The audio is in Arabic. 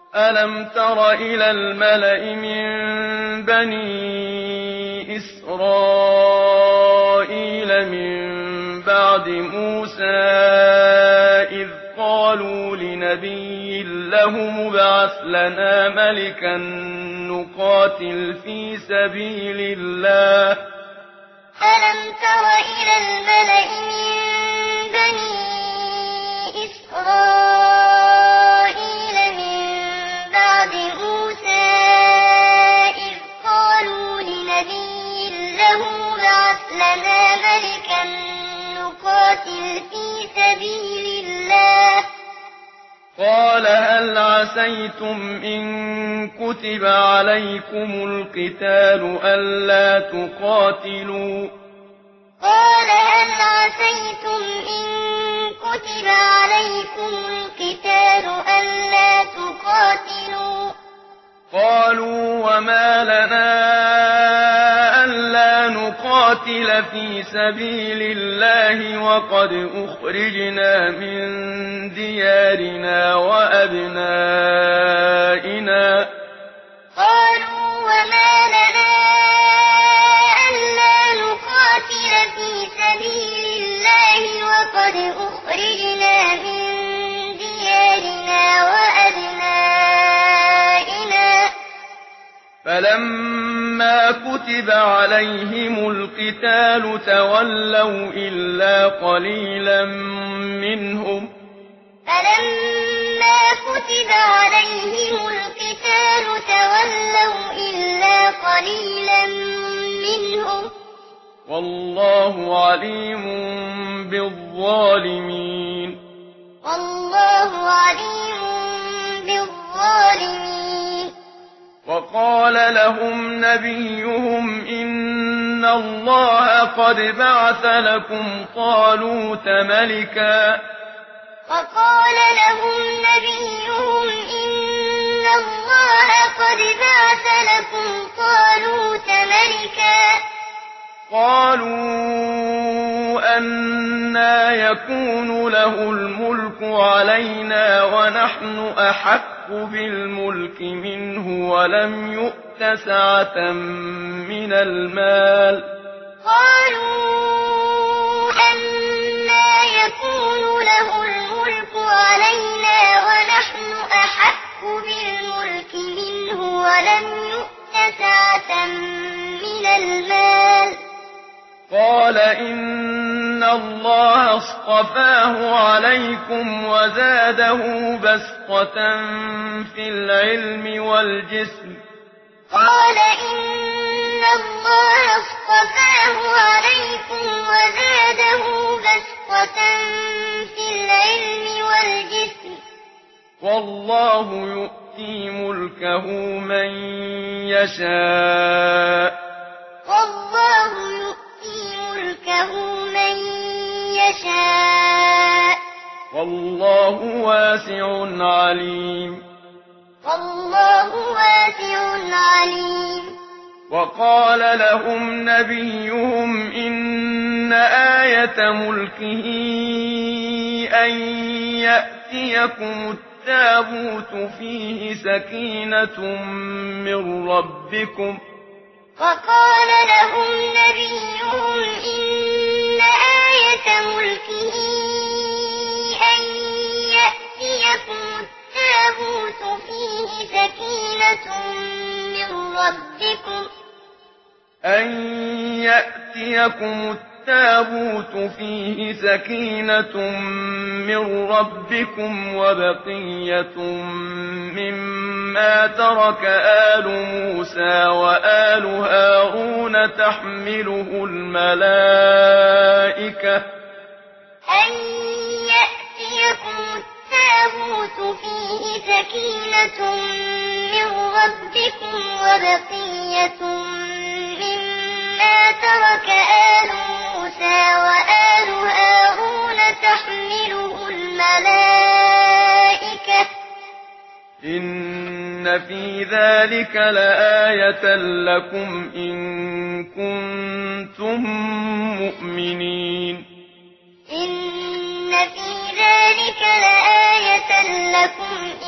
ألم تر إلى الملأ من بني إسرائيل من بعد موسى إذ قالوا لنبي له مبعث لنا ملكا نقاتل في سبيل الله ألم تر إلى الملأ من بني إسرائيل من بعد موسى إذ قالوا لنبي له ابعث لنا ملكا نقاتل في سبيل الله قال هل عسيتم إن كتب عليكم القتال ألا تقاتلوا قال هل عسيتم إن كتب عليكم القتال ألا تقاتلوا قالوا وما لنا ألا نقاتل في سبيل الله وقد أخرجنا من ديارنا وأبنائنا قالوا وما لنا ألا نقاتل في سبيل الله وقد أخرجنا من ديارنا وأبنائنا فلما كتب عليهم القتال تولوا إلا قليلا منهم فلما كتب عليهم القتال تولوا إلا قليلا منهم والله عليم بالظالمين والله عليم بالظالمين وقال لهم نبيهم إن الله قد بعث لكم طالوت ملكا وقال لهم نبيهم إن الله قد بعث لكم طالوت ملكا قالوا أنى يكون له الملك علينا ونحن أحق بالملك منه ولم يؤت سعة من المال قالوا أنى يكون له الملك علينا ونحن أحق بالملك منه ولم يؤت سعة من المال قال إن الله اصطفاه عليكم وزاده بسطة في العلم والجسم قال إن الله اصطفاه عليكم وزاده بسطة في العلم والجسم والله يؤتي ملكه من يشاء والله يؤتي ملكه من يشاء والله واسع عليم والله واسع عليم وقال لهم نبيهم إن آية ملكه أن يأتيكم التابوت فيه سكينة من ربكم وقال لهم نبيهم إن آية ملكه أن يأتيكم التابوت فيه سكينة من ربكم أن يأتيكم التابوت فيه سكينة من ربكم وبقية مما ترك آل موسى وآل هارون تحمله الملائكة أن يأتيكم التابوت فيه سكينة من ربكم وبقية مما ترك آل موسى وآل هارون تحمله الملائكة إن في ذلك لآية لكم إن كنتم مؤمنين إن في ذلك لآية لكم